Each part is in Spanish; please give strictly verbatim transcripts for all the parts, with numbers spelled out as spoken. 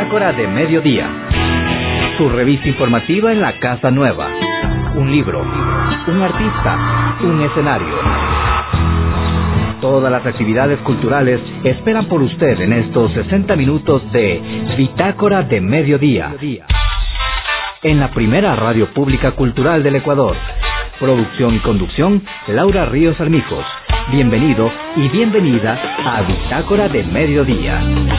Bitácora de Mediodía, tu revista informativa en la Casa Nueva. Un libro, un artista, un escenario. Todas las actividades culturales esperan por usted en estos sesenta minutos de Bitácora de Mediodía, en la primera radio pública cultural del Ecuador. Producción y conducción, Laura Ríos Armijos. Bienvenido y bienvenida a Bitácora de Mediodía.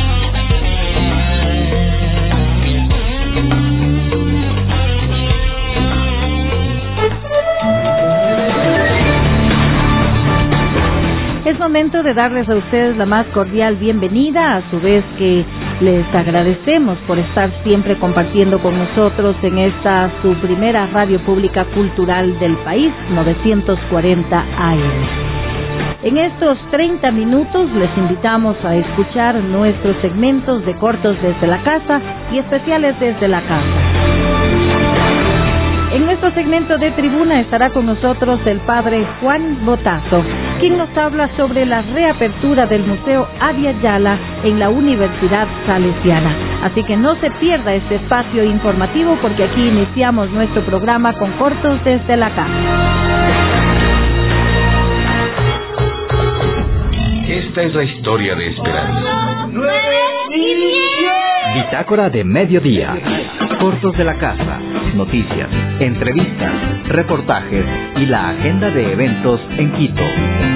Es momento de darles a ustedes la más cordial bienvenida, a su vez que les agradecemos por estar siempre compartiendo con nosotros en esta su primera radio pública cultural del país, novecientos cuarenta A M. En estos treinta minutos les invitamos a escuchar nuestros segmentos de cortos desde la casa y especiales desde la casa. En nuestro segmento de tribuna estará con nosotros el padre Juan Botazo, quien nos habla sobre la reapertura del Museo Abya Yala en la Universidad Salesiana. Así que no se pierda este espacio informativo, porque aquí iniciamos nuestro programa con cortos desde la casa. Esta es la historia de esperanza. Bitácora de Mediodía. Cortos de la casa, noticias, entrevistas, reportajes y la agenda de eventos en Quito.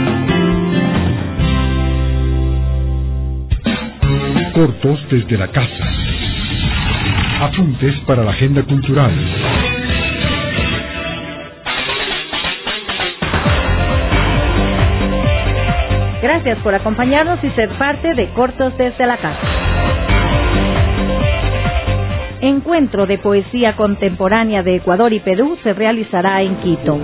Cortos desde la casa. Apuntes para la agenda cultural. Gracias por acompañarnos y ser parte de Cortos desde la casa. Encuentro de Poesía Contemporánea de Ecuador y Perú se realizará en Quito.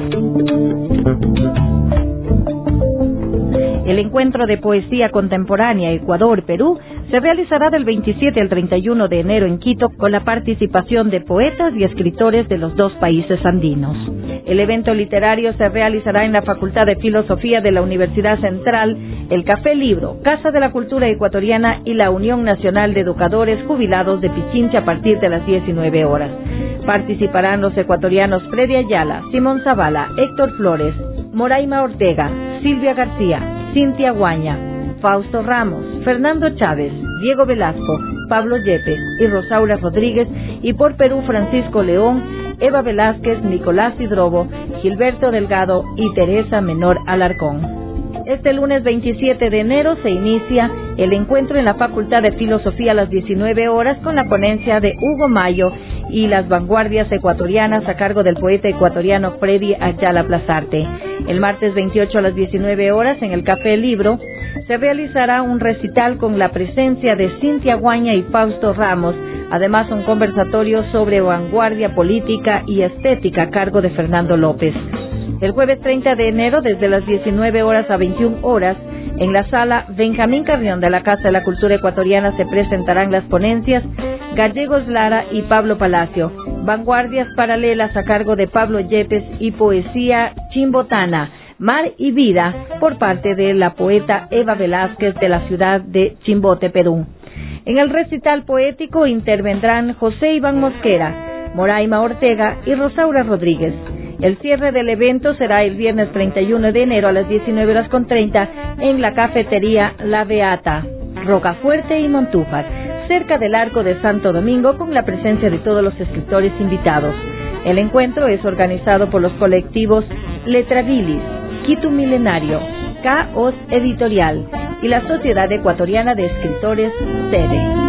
El Encuentro de Poesía Contemporánea Ecuador-Perú se realizará del veintisiete al treinta y uno de enero en Quito, con la participación de poetas y escritores de los dos países andinos. El evento literario se realizará en la Facultad de Filosofía de la Universidad Central, el Café Libro, Casa de la Cultura Ecuatoriana y la Unión Nacional de Educadores Jubilados de Pichincha a partir de las diecinueve horas. Participarán los ecuatorianos Freddy Ayala, Simón Zavala, Héctor Flores, Moraima Ortega, Silvia García, Cintia Guaña, Fausto Ramos, Fernando Chávez, Diego Velasco, Pablo Yepes y Rosaura Rodríguez, y por Perú Francisco León, Eva Velázquez, Nicolás Hidrobo, Gilberto Delgado y Teresa Menor Alarcón. Este lunes veintisiete de enero se inicia el encuentro en la Facultad de Filosofía a las diecinueve horas con la ponencia de Hugo Mayo y las vanguardias ecuatorianas a cargo del poeta ecuatoriano Freddy Ayala Plazarte. El martes veintiocho a las diecinueve horas en el Café Libro se realizará un recital con la presencia de Cintia Guaña y Fausto Ramos. Además, un conversatorio sobre vanguardia política y estética a cargo de Fernando López. El jueves treinta de enero, desde las diecinueve horas a veintiuna horas, en la sala Benjamín Carrión de la Casa de la Cultura Ecuatoriana se presentarán las ponencias Gallegos Lara y Pablo Palacio, Vanguardias Paralelas a cargo de Pablo Yepes y Poesía Chimbotana, Mar y Vida, por parte de la poeta Eva Velázquez de la ciudad de Chimbote, Perú. En el recital poético intervendrán José Iván Mosquera, Moraima Ortega y Rosaura Rodríguez. El cierre del evento será el viernes treinta y uno de enero a las diecinueve horas con treinta en la cafetería La Beata, Rocafuerte y Montúfar, cerca del Arco de Santo Domingo, con la presencia de todos los escritores invitados. El encuentro es organizado por los colectivos Letrabilis, Quito Milenario, Caos Editorial y la Sociedad Ecuatoriana de Escritores, SEDE.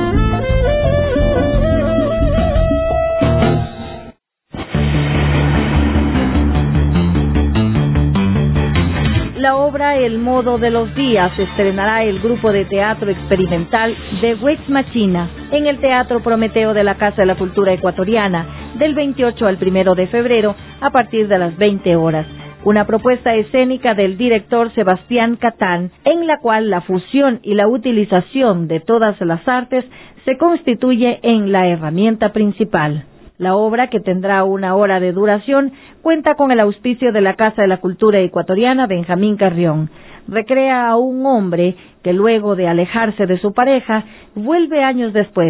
La obra El Modo de los Días estrenará el grupo de teatro experimental The Wax Machina en el Teatro Prometeo de la Casa de la Cultura Ecuatoriana del veintiocho al primero de febrero a partir de las veinte horas. Una propuesta escénica del director Sebastián Catán, en la cual la fusión y la utilización de todas las artes se constituye en la herramienta principal. La obra, que tendrá una hora de duración, cuenta con el auspicio de la Casa de la Cultura Ecuatoriana Benjamín Carrión. Recrea a un hombre que, luego de alejarse de su pareja, vuelve años después.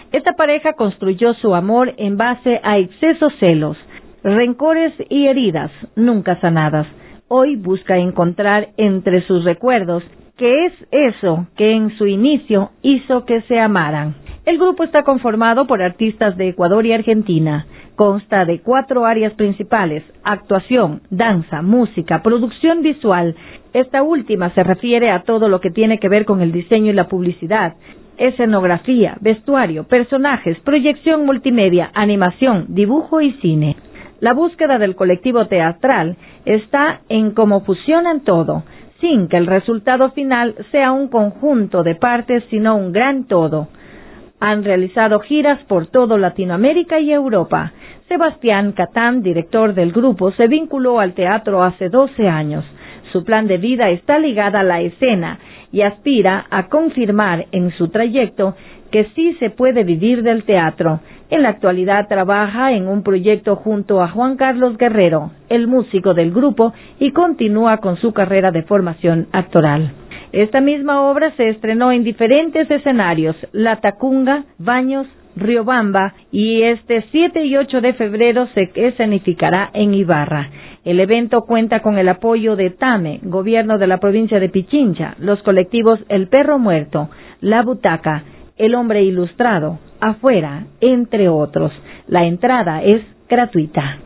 Esta pareja construyó su amor en base a excesos celos, rencores y heridas nunca sanadas. Hoy busca encontrar entre sus recuerdos qué es eso que en su inicio hizo que se amaran. El grupo está conformado por artistas de Ecuador y Argentina. Consta de cuatro áreas principales: actuación, danza, música, producción visual. Esta última se refiere a todo lo que tiene que ver con el diseño y la publicidad, escenografía, vestuario, personajes, proyección multimedia, animación, dibujo y cine. La búsqueda del colectivo teatral está en cómo fusionan todo, sin que el resultado final sea un conjunto de partes, sino un gran todo. Han realizado giras por todo Latinoamérica y Europa. Sebastián Catán, director del grupo, se vinculó al teatro hace doce años. Su plan de vida está ligado a la escena y aspira a confirmar en su trayecto que sí se puede vivir del teatro. En la actualidad trabaja en un proyecto junto a Juan Carlos Guerrero, el músico del grupo, y continúa con su carrera de formación actoral. Esta misma obra se estrenó en diferentes escenarios: La Tacunga, Baños, Riobamba, y este siete y ocho de febrero se escenificará en Ibarra. El evento cuenta con el apoyo de TAME, Gobierno de la provincia de Pichincha, los colectivos El Perro Muerto, La Butaca, El Hombre Ilustrado, Afuera, entre otros. La entrada es gratuita.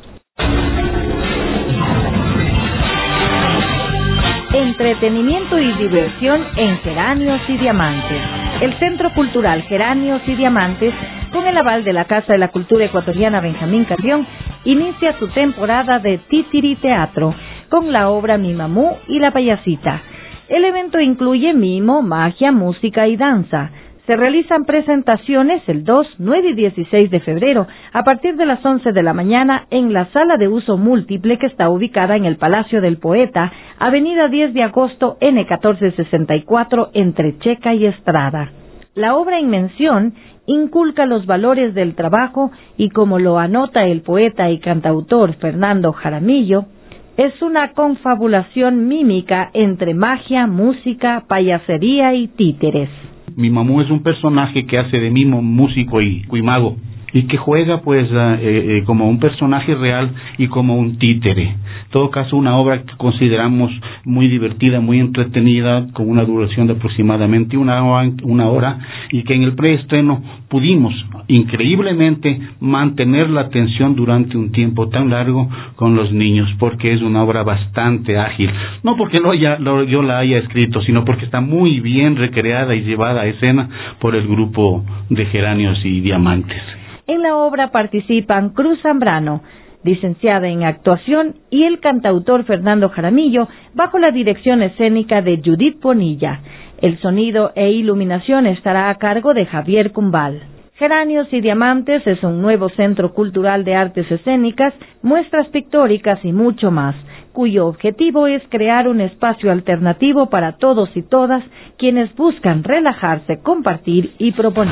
Entretenimiento y diversión en Geranios y Diamantes. El Centro Cultural Geranios y Diamantes, con el aval de la Casa de la Cultura Ecuatoriana Benjamín Carrión, inicia su temporada de Titiri Teatro con la obra Mi Mamú y la Payasita. El evento incluye mimo, magia, música y danza. Se realizan presentaciones el dos, nueve y dieciséis de febrero a partir de las once de la mañana en la sala de uso múltiple que está ubicada en el Palacio del Poeta, avenida diez de agosto, N catorce sesenta y cuatro, entre Checa y Estrada. La obra en mención inculca los valores del trabajo y, como lo anota el poeta y cantautor Fernando Jaramillo, es una confabulación mímica entre magia, música, payasería y títeres. Mi Mamú es un personaje que hace de mimo, músico y, y mago, y que juega pues uh, eh, como un personaje real y como un títere. En todo caso, una obra que consideramos muy divertida, muy entretenida, con una duración de aproximadamente una hora, una hora y que en el preestreno pudimos increíblemente mantener la atención durante un tiempo tan largo con los niños, porque es una obra bastante ágil. No porque lo haya, lo, yo la haya escrito, sino porque está muy bien recreada y llevada a escena por el grupo de Geranios y Diamantes. En la obra participan Cruz Zambrano, licenciada en actuación, y el cantautor Fernando Jaramillo, bajo la dirección escénica de Judith Bonilla. El sonido e iluminación estará a cargo de Javier Cumbal. Geranios y Diamantes es un nuevo centro cultural de artes escénicas, muestras pictóricas y mucho más, cuyo objetivo es crear un espacio alternativo para todos y todas quienes buscan relajarse, compartir y proponer.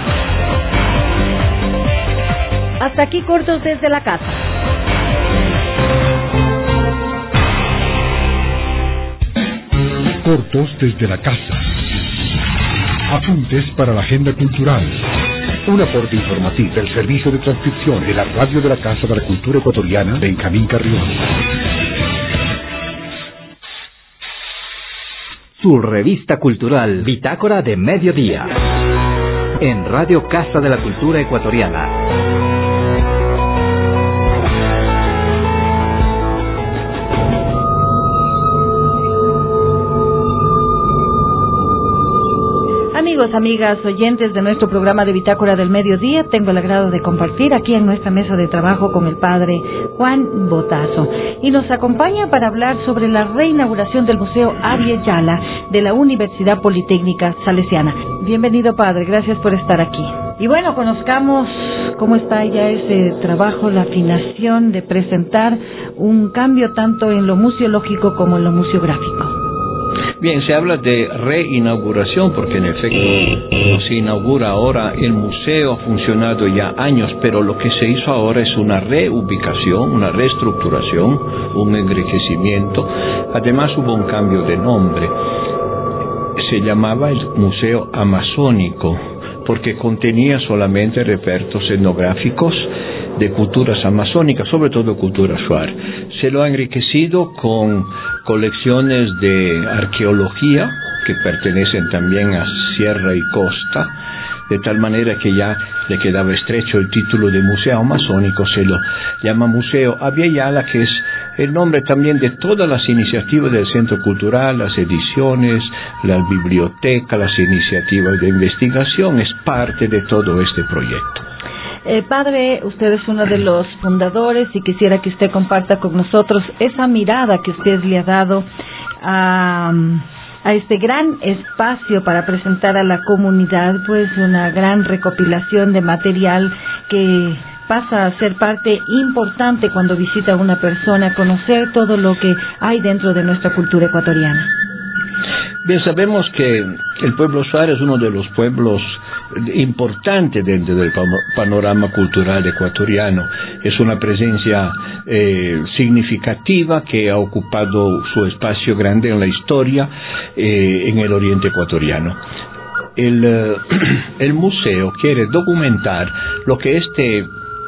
Hasta aquí cortos desde la casa. Cortos desde la casa. Apuntes para la agenda cultural. Un aporte informativo del Servicio de Transcripción de la Radio de la Casa de la Cultura Ecuatoriana Benjamín Carrión. Su revista cultural Bitácora de Mediodía, en Radio Casa de la Cultura Ecuatoriana. Amigos, amigas, oyentes de nuestro programa de Bitácora del Mediodía, tengo el agrado de compartir aquí en nuestra mesa de trabajo con el padre Juan Botazo. Y nos acompaña para hablar sobre la reinauguración del Museo Ariel Yala de la Universidad Politécnica Salesiana. Bienvenido, padre, gracias por estar aquí. Y bueno, conozcamos cómo está ya ese trabajo, la afinación de presentar un cambio tanto en lo museológico como en lo museográfico. Bien, se habla de reinauguración porque en efecto se inaugura ahora el museo, ha funcionado ya años, pero lo que se hizo ahora es una reubicación, una reestructuración, un enriquecimiento. Además hubo un cambio de nombre, se llamaba el Museo Amazónico, porque contenía solamente repertos etnográficos de culturas amazónicas, sobre todo cultura shuar. Se lo ha enriquecido con colecciones de arqueología que pertenecen también a Sierra y Costa, de tal manera que ya le quedaba estrecho el título de Museo Amazónico. Se lo llama Museo Abya-Yala, que es el nombre también de todas las iniciativas del Centro Cultural, las ediciones, las bibliotecas, las iniciativas de investigación. Es parte de todo este proyecto. Eh, padre, usted es uno de los fundadores y quisiera que usted comparta con nosotros esa mirada que usted le ha dado a, a este gran espacio para presentar a la comunidad, pues una gran recopilación de material que pasa a ser parte importante cuando visita a una persona, conocer todo lo que hay dentro de nuestra cultura ecuatoriana. Bien, sabemos que el pueblo shuar es uno de los pueblos importantes dentro del panorama cultural ecuatoriano. Es una presencia eh, significativa que ha ocupado su espacio grande en la historia eh, en el oriente ecuatoriano. El, eh, el museo quiere documentar lo que este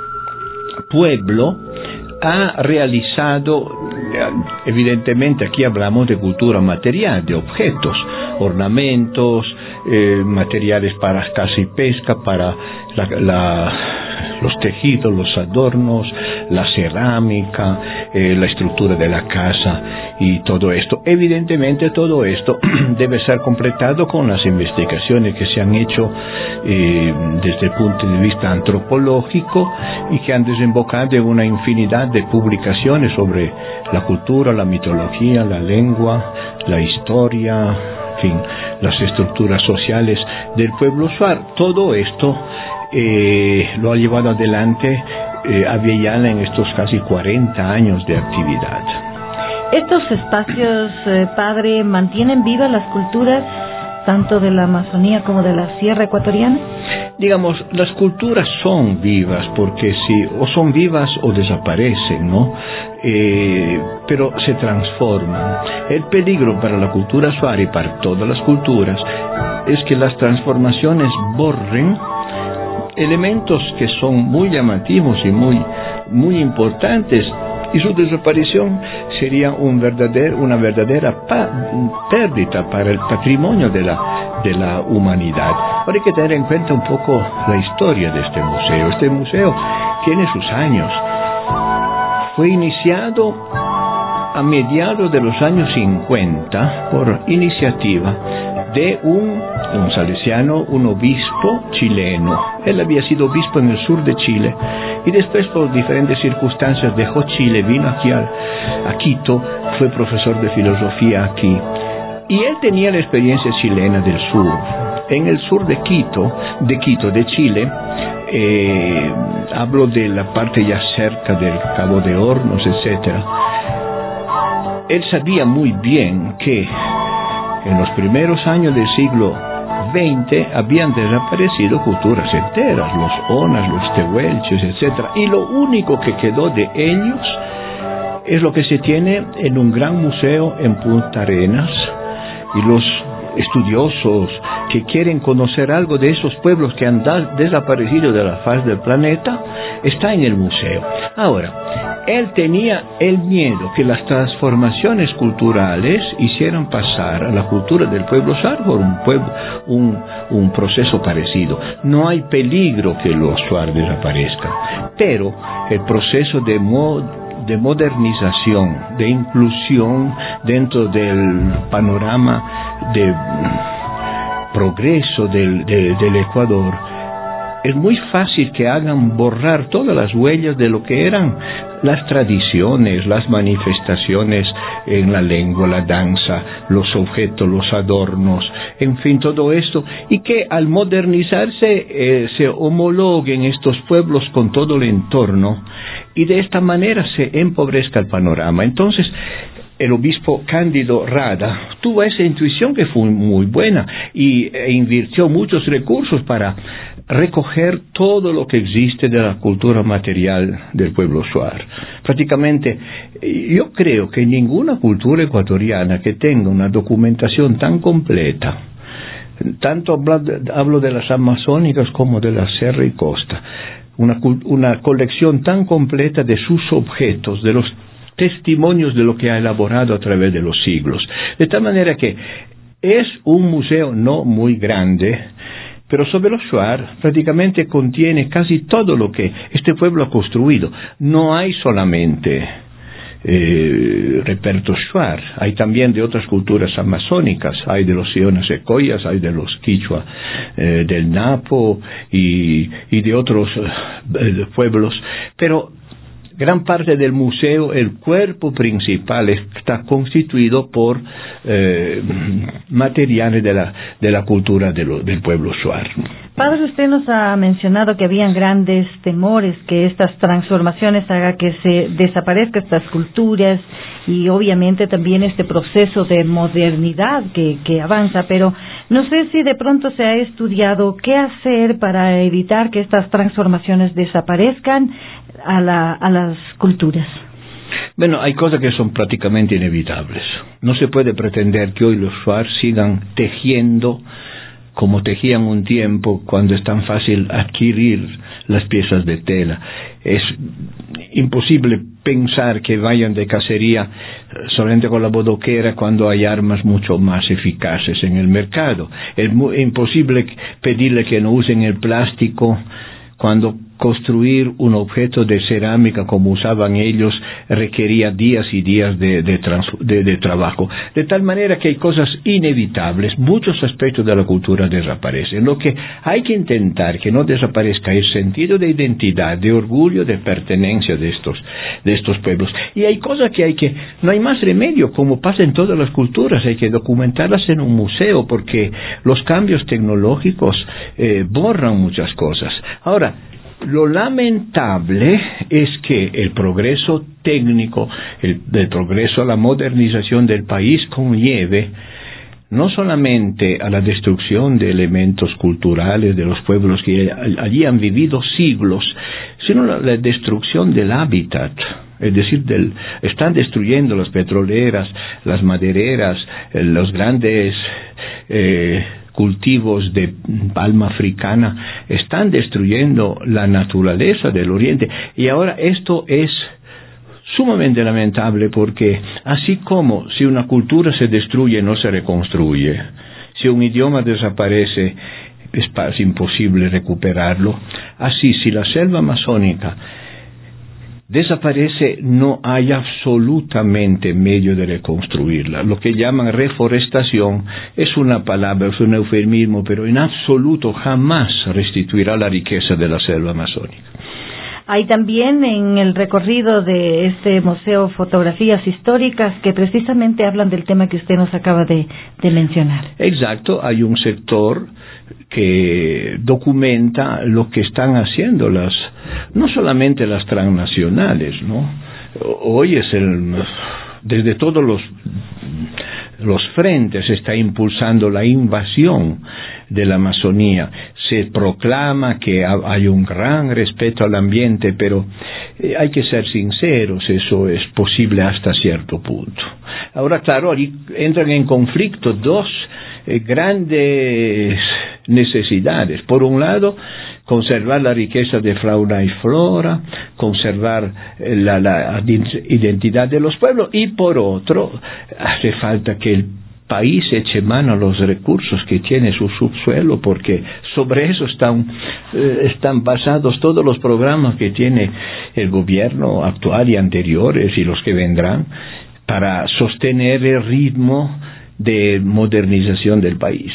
pueblo ha realizado. Evidentemente aquí hablamos de cultura material, de objetos, ornamentos, eh, materiales para caza y pesca, para la, la, los tejidos, los adornos, la cerámica, eh, la estructura de la casa y todo esto. Evidentemente todo esto debe ser completado con las investigaciones que se han hecho eh, desde el punto de vista antropológico y que han desembocado en una infinidad de publicaciones sobre la cultura, la mitología, la lengua, la historia, en fin, las estructuras sociales del pueblo shuar. Todo esto eh, lo ha llevado adelante eh, Abya-Yala en estos casi cuarenta años de actividad. ¿Estos espacios, eh, padre, mantienen vivas las culturas tanto de la Amazonía como de la Sierra Ecuatoriana? Digamos, las culturas son vivas, porque si o son vivas o desaparecen, ¿no? Eh, pero se transforman. El peligro para la cultura shuar y para todas las culturas es que las transformaciones borren elementos que son muy llamativos y muy, muy importantes, y su desaparición sería un verdadero, una verdadera pa- pérdida para el patrimonio de la, de la humanidad. Ahora hay que tener en cuenta un poco la historia de este museo. Este museo tiene sus años. Fue iniciado a mediados de los años cincuenta por iniciativa de un, un salesiano, un obispo chileno. Él había sido obispo en el sur de Chile y después, por diferentes circunstancias, dejó Chile, vino aquí a, a Quito, fue profesor de filosofía aquí. Y él tenía la experiencia chilena del sur. En el sur de Quito, de Quito, de Chile, eh, hablo de la parte ya cerca del Cabo de Hornos, etcétera. Él sabía muy bien que en los primeros años del siglo veinte habían desaparecido culturas enteras, los onas, los tehuelches, etcétera. Y lo único que quedó de ellos es lo que se tiene en un gran museo en Punta Arenas, y los estudiosos que quieren conocer algo de esos pueblos que han da- desaparecido de la faz del planeta, está en el museo. Ahora, él tenía el miedo que las transformaciones culturales hicieran pasar a la cultura del pueblo shuar por un, pueblo, un, un proceso parecido. No hay peligro que los shuar desaparezcan, pero el proceso de mod de modernización, de inclusión dentro del panorama de progreso del, de, del Ecuador, es muy fácil que hagan borrar todas las huellas de lo que eran las tradiciones, las manifestaciones en la lengua, la danza, los objetos, los adornos, en fin, todo esto, y que al modernizarse eh, se homologuen estos pueblos con todo el entorno, y de esta manera se empobrezca el panorama. Entonces, el obispo Cándido Rada tuvo esa intuición que fue muy buena y e invirtió muchos recursos para recoger todo lo que existe de la cultura material del pueblo shuar. Prácticamente, yo creo que ninguna cultura ecuatoriana que tenga una documentación tan completa tanto hablo de, hablo de las amazónicas como de la Serra y Costa, una, una colección tan completa de sus objetos, de los testimonios de lo que ha elaborado a través de los siglos. De tal manera que es un museo no muy grande, pero sobre los Shuar prácticamente contiene casi todo lo que este pueblo ha construido. No hay solamente eh, repertos Shuar, hay también de otras culturas amazónicas, hay de los Siones Secoyas, hay de los Quichua eh, del Napo y, y de otros eh, pueblos, pero gran parte del museo, el cuerpo principal está constituido por eh, materiales de la, de la cultura de lo, del pueblo Shuar. Padre, usted nos ha mencionado que habían grandes temores que estas transformaciones hagan que se desaparezcan estas culturas y obviamente también este proceso de modernidad que, que avanza, pero no sé si de pronto se ha estudiado qué hacer para evitar que estas transformaciones desaparezcan a, la, a las culturas. Bueno, hay cosas que son prácticamente inevitables. No se puede pretender que hoy los Shuar sigan tejiendo como tejían un tiempo, cuando es tan fácil adquirir las piezas de tela. Es imposible pensar que vayan de cacería solamente con la bodoquera cuando hay armas mucho más eficaces en el mercado. Es muy imposible pedirle que no usen el plástico cuando construir un objeto de cerámica como usaban ellos requería días y días de, de, trans, de, de trabajo. De tal manera que hay cosas inevitables, muchos aspectos de la cultura desaparecen. Lo que hay que intentar que no desaparezca es el sentido de identidad, de orgullo, de pertenencia de estos, de estos pueblos. Y hay cosas que hay que, no hay más remedio, como pasa en todas las culturas, hay que documentarlas en un museo, porque los cambios tecnológicos eh, borran muchas cosas. Ahora, lo lamentable es que el progreso técnico, el, el progreso a la modernización del país conlleve no solamente a la destrucción de elementos culturales de los pueblos que allí han vivido siglos, sino la, la destrucción del hábitat. Es decir, del, están destruyendo las petroleras, las madereras, eh, los grandes eh, cultivos de palma africana, están destruyendo la naturaleza del Oriente. Y ahora esto es sumamente lamentable, porque así como si una cultura se destruye no se reconstruye, si un idioma desaparece es casi imposible recuperarlo, así si la selva amazónica desaparece no hay absolutamente medio de reconstruirla. Lo que llaman reforestación es una palabra, es un eufemismo, pero en absoluto jamás restituirá la riqueza de la selva amazónica. Hay también en el recorrido de este museo fotografías históricas que precisamente hablan del tema que usted nos acaba de, de mencionar. Exacto, hay un sector que documenta lo que están haciendo las, no solamente las transnacionales, ¿no? Hoy es el, desde todos los los frentes se está impulsando la invasión de la Amazonía. Se proclama que hay un gran respeto al ambiente, pero hay que ser sinceros, eso es posible hasta cierto punto. Ahora, claro, ahí entran en conflicto dos eh, grandes necesidades. Por un lado, conservar la riqueza de fauna y flora, conservar la, la identidad de los pueblos, y por otro, hace falta que el país eche mano a los recursos que tiene su subsuelo, porque sobre eso están, eh, están basados todos los programas que tiene el gobierno actual y anteriores y los que vendrán para sostener el ritmo de modernización del país.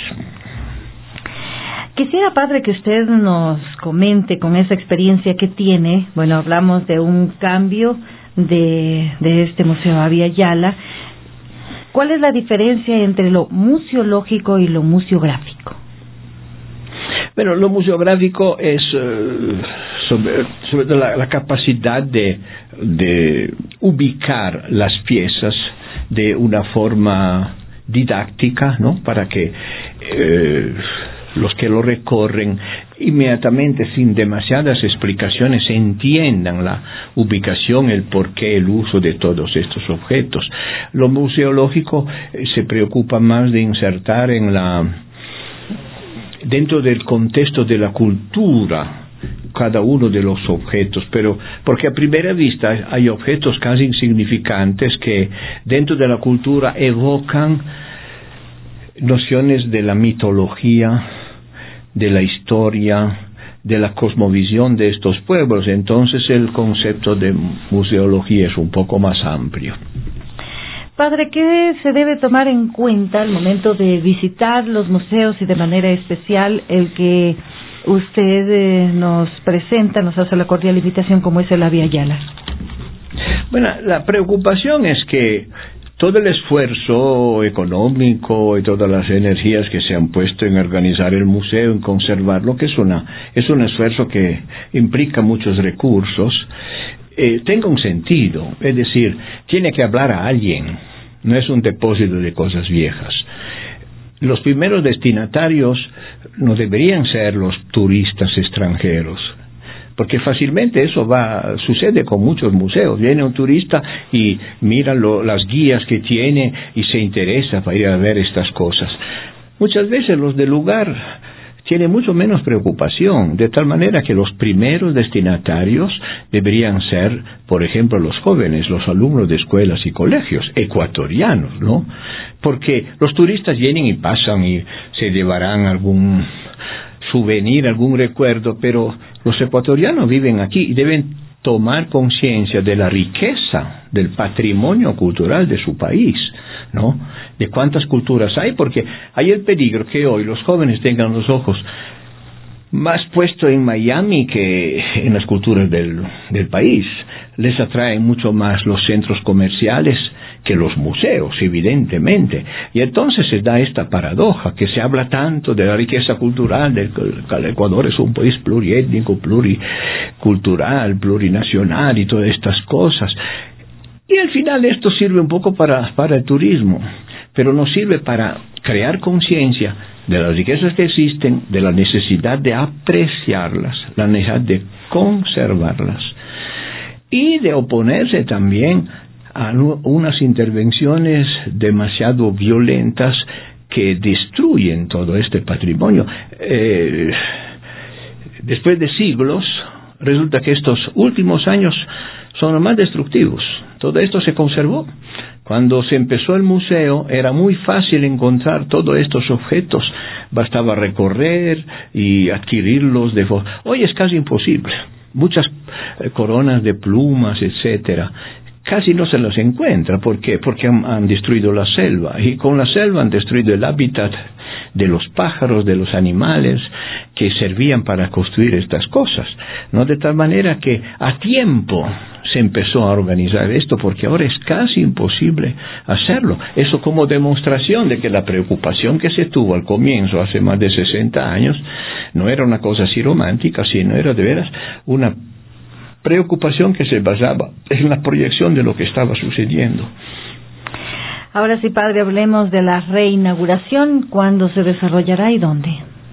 Quisiera, padre, que usted nos comente con esa experiencia que tiene. Bueno, hablamos de un cambio de, de este Museo Abya Yala. ¿Cuál es la diferencia entre lo museológico y lo museográfico? Bueno, lo museográfico es uh, sobre, sobre todo la, la capacidad de, de ubicar las piezas de una forma didáctica, ¿no? Para que eh, los que lo recorren inmediatamente, sin demasiadas explicaciones, entiendan la ubicación, el porqué, el uso de todos estos objetos. Lo museológico eh, se preocupa más de insertar en la dentro del contexto de la cultura cada uno de los objetos, pero porque a primera vista hay objetos casi insignificantes que dentro de la cultura evocan nociones de la mitología, de la historia, de la cosmovisión de estos pueblos. Entonces el concepto de museología es un poco más amplio. Padre, ¿qué se debe tomar en cuenta al momento de visitar los museos y de manera especial el que usted eh, nos presenta, nos hace la cordial invitación como es el Avia Yala? Bueno, la preocupación es que todo el esfuerzo económico y todas las energías que se han puesto en organizar el museo, en conservarlo, que es una es un esfuerzo que implica muchos recursos, eh, tenga un sentido. Es decir, tiene que hablar a alguien, no es un depósito de cosas viejas. Los primeros destinatarios no deberían ser los turistas extranjeros, porque fácilmente eso va sucede con muchos museos. Viene un turista y mira lo, las guías que tiene y se interesa para ir a ver estas cosas. Muchas veces los del lugar tienen mucho menos preocupación, de tal manera que los primeros destinatarios deberían ser, por ejemplo, los jóvenes, los alumnos de escuelas y colegios ecuatorianos, ¿no? Porque los turistas vienen y pasan y se llevarán algún souvenir, algún recuerdo, pero los ecuatorianos viven aquí y deben tomar conciencia de la riqueza del patrimonio cultural de su país, ¿no? De cuántas culturas hay, porque hay el peligro que hoy los jóvenes tengan los ojos más puestos en Miami que en las culturas del, del país. Les atraen mucho más los centros comerciales que los museos, evidentemente. Y entonces se da esta paradoja, que se habla tanto de la riqueza cultural, de que el Ecuador es un país pluriétnico, pluricultural, plurinacional y todas estas cosas. Y al final esto sirve un poco para, para el turismo, pero nos sirve para crear conciencia de las riquezas que existen, de la necesidad de apreciarlas, la necesidad de conservarlas y de oponerse también a unas intervenciones demasiado violentas que destruyen todo este patrimonio. Eh, después de siglos, resulta que estos últimos años son los más destructivos. Todo esto se conservó. Cuando se empezó el museo era muy fácil encontrar todos estos objetos, bastaba recorrer y adquirirlos de forma... Hoy es casi imposible. Muchas eh, coronas de plumas, etcétera, casi no se los encuentra. ¿Por qué? Porque han, han destruido la selva, y con la selva han destruido el hábitat de los pájaros, de los animales que servían para construir estas cosas, ¿no? De tal manera que a tiempo se empezó a organizar esto, porque ahora es casi imposible hacerlo. Eso como demostración de que la preocupación que se tuvo al comienzo, hace más de sesenta años, no era una cosa así romántica, sino era de veras una preocupación que se basaba en la proyección de lo que estaba sucediendo. Ahora sí, padre, hablemos de la reinauguración. ¿Cuándo se desarrollará y dónde?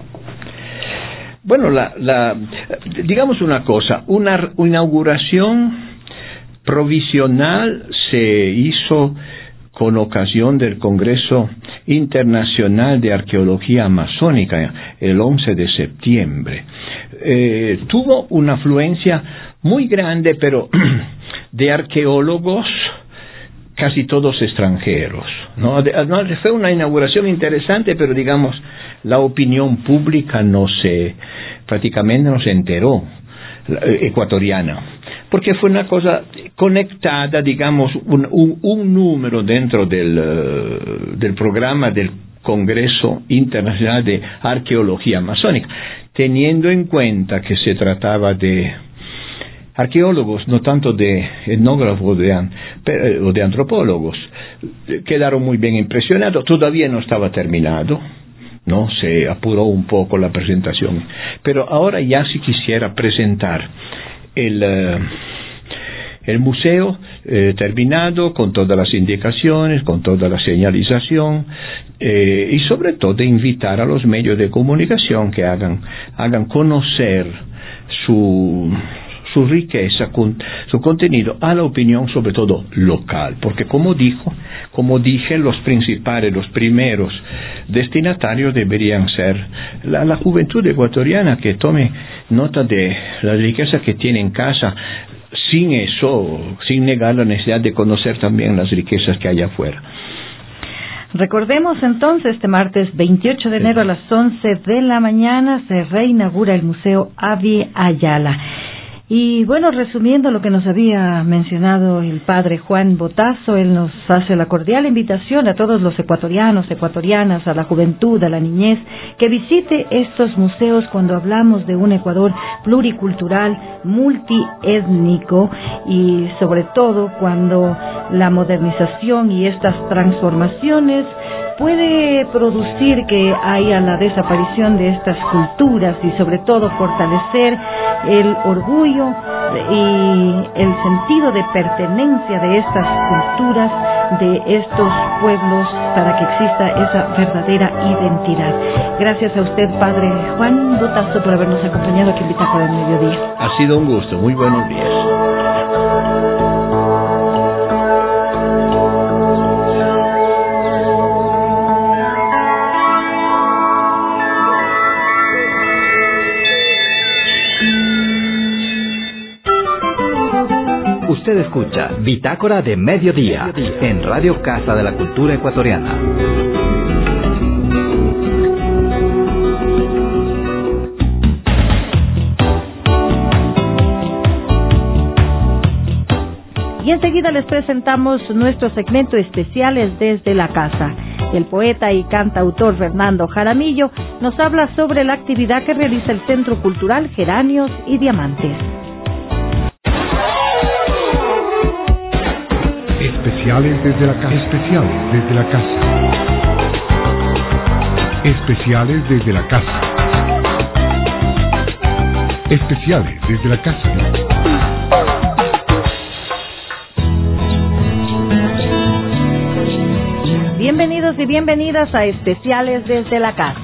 Bueno, la, la, digamos una cosa, una inauguración provisional se hizo con ocasión del Congreso Internacional de Arqueología Amazónica el once de septiembre. Eh, tuvo una afluencia muy grande, pero de arqueólogos, casi todos extranjeros, ¿no? No, fue una inauguración interesante, pero digamos la opinión pública no se, prácticamente no se enteró, ecuatoriana, porque fue una cosa conectada, digamos, un, un, un número dentro del, uh, del programa del Congreso Internacional de Arqueología Amazónica, teniendo en cuenta que se trataba de arqueólogos, no tanto de etnógrafos de, o de antropólogos. Quedaron muy bien impresionados. Todavía no estaba terminado, no se apuró un poco la presentación, pero ahora ya sí quisiera presentar el uh, el museo eh, terminado, con todas las indicaciones, con toda la señalización, eh, y sobre todo invitar a los medios de comunicación que hagan hagan conocer su su riqueza, con, su contenido a la opinión sobre todo local, porque como dijo, como dije, los principales, los primeros destinatarios deberían ser la, la juventud ecuatoriana, que tome nota de la riqueza que tiene en casa, sin eso, sin negar la necesidad de conocer también las riquezas que hay afuera. Recordemos entonces, este martes veintiocho de enero a las once de la mañana se reinaugura el Museo Abby Ayala. Y bueno, resumiendo lo que nos había mencionado el padre Juan Botazo, él nos hace la cordial invitación a todos los ecuatorianos, ecuatorianas, a la juventud, a la niñez, que visite estos museos cuando hablamos de un Ecuador pluricultural, multiétnico, y sobre todo cuando la modernización y estas transformaciones puede producir que haya la desaparición de estas culturas y sobre todo fortalecer el orgullo y el sentido de pertenencia de estas culturas, de estos pueblos, para que exista esa verdadera identidad. Gracias a usted, padre Juan Botazo, por habernos acompañado aquí en Bitácora del Mediodía. Ha sido un gusto. Muy buenos días. Usted escucha Bitácora de Mediodía en Radio Casa de la Cultura Ecuatoriana. Y enseguida les presentamos nuestro segmento Especiales desde la Casa. El poeta y cantautor Fernando Jaramillo nos habla sobre la actividad que realiza el Centro Cultural Geranios y Diamantes. Especiales desde la casa. Especiales desde la casa. Especiales desde la casa. Especiales desde la casa. Bienvenidos y bienvenidas a Especiales desde la casa.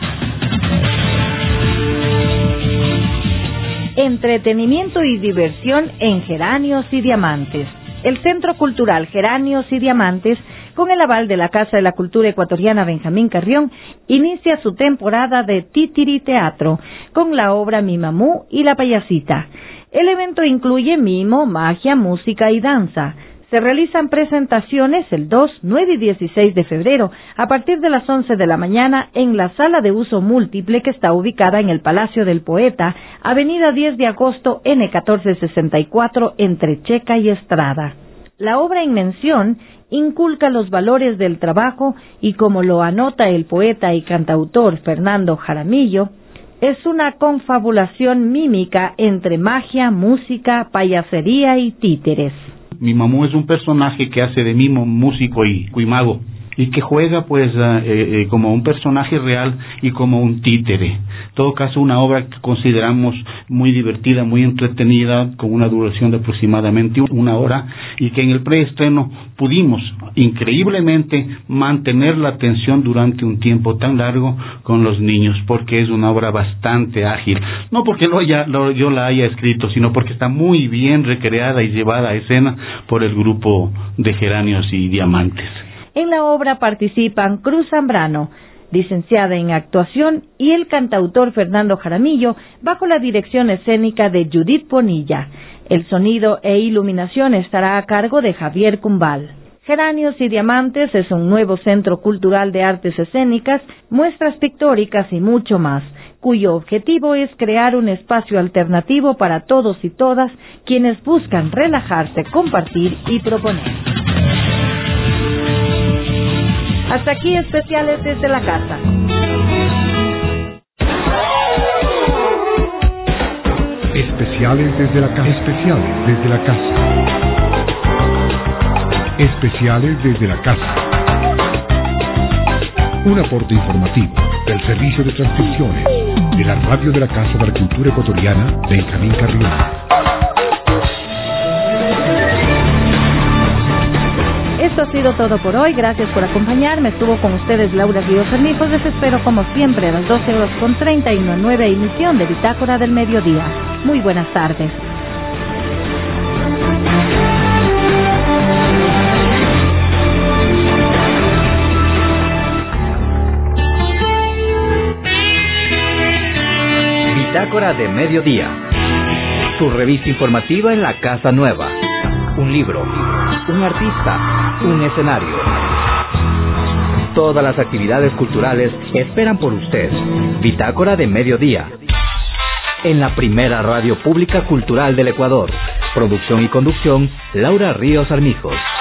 Entretenimiento y diversión en Geranios y Diamantes. El Centro Cultural Geranios y Diamantes, con el aval de la Casa de la Cultura Ecuatoriana Benjamín Carrión, inicia su temporada de Titiri Teatro con la obra Mi Mamú y la Payasita. El evento incluye mimo, magia, música y danza. Se realizan presentaciones el dos, nueve y dieciséis de febrero a partir de las once de la mañana en la sala de uso múltiple que está ubicada en el Palacio del Poeta, avenida diez de agosto, N catorce sesenta y cuatro, entre Checa y Estrada. La obra en mención inculca los valores del trabajo y, como lo anota el poeta y cantautor Fernando Jaramillo, es una confabulación mímica entre magia, música, payasería y títeres. Mi mamú es un personaje que hace de mimo, músico y, y mago, y que juega pues uh, eh, como un personaje real y como un títere. En todo caso, una obra que consideramos muy divertida, muy entretenida, con una duración de aproximadamente una hora, y que en el preestreno pudimos increíblemente mantener la atención durante un tiempo tan largo con los niños, porque es una obra bastante ágil, no porque lo haya, lo, yo la haya escrito, sino porque está muy bien recreada y llevada a escena por el grupo de Geranios y Diamantes. En la obra participan Cruz Zambrano, licenciada en actuación, y el cantautor Fernando Jaramillo, bajo la dirección escénica de Judith Bonilla. El sonido e iluminación estará a cargo de Javier Cumbal. Geranios y Diamantes es un nuevo centro cultural de artes escénicas, muestras pictóricas y mucho más, cuyo objetivo es crear un espacio alternativo para todos y todas quienes buscan relajarse, compartir y proponer. Hasta aquí Especiales desde la casa. Especiales desde la casa. Especiales desde la casa. Especiales desde la casa. Un aporte informativo del Servicio de Transcripciones de la Radio de la Casa de la Cultura Ecuatoriana Benjamín Carrión. Esto ha sido todo por hoy. Gracias por acompañarme. Estuvo con ustedes Laura Guido Cernijo. Les espero como siempre a las doce horas con treinta y una nueva emisión de Bitácora del Mediodía. Muy buenas tardes. Bitácora de Mediodía. Tu revista informativa en la Casa Nueva. Un libro, un artista, un escenario. Todas las actividades culturales esperan por usted. Bitácora de Mediodía. En la primera radio pública cultural del Ecuador. Producción y conducción, Laura Ríos Armijos.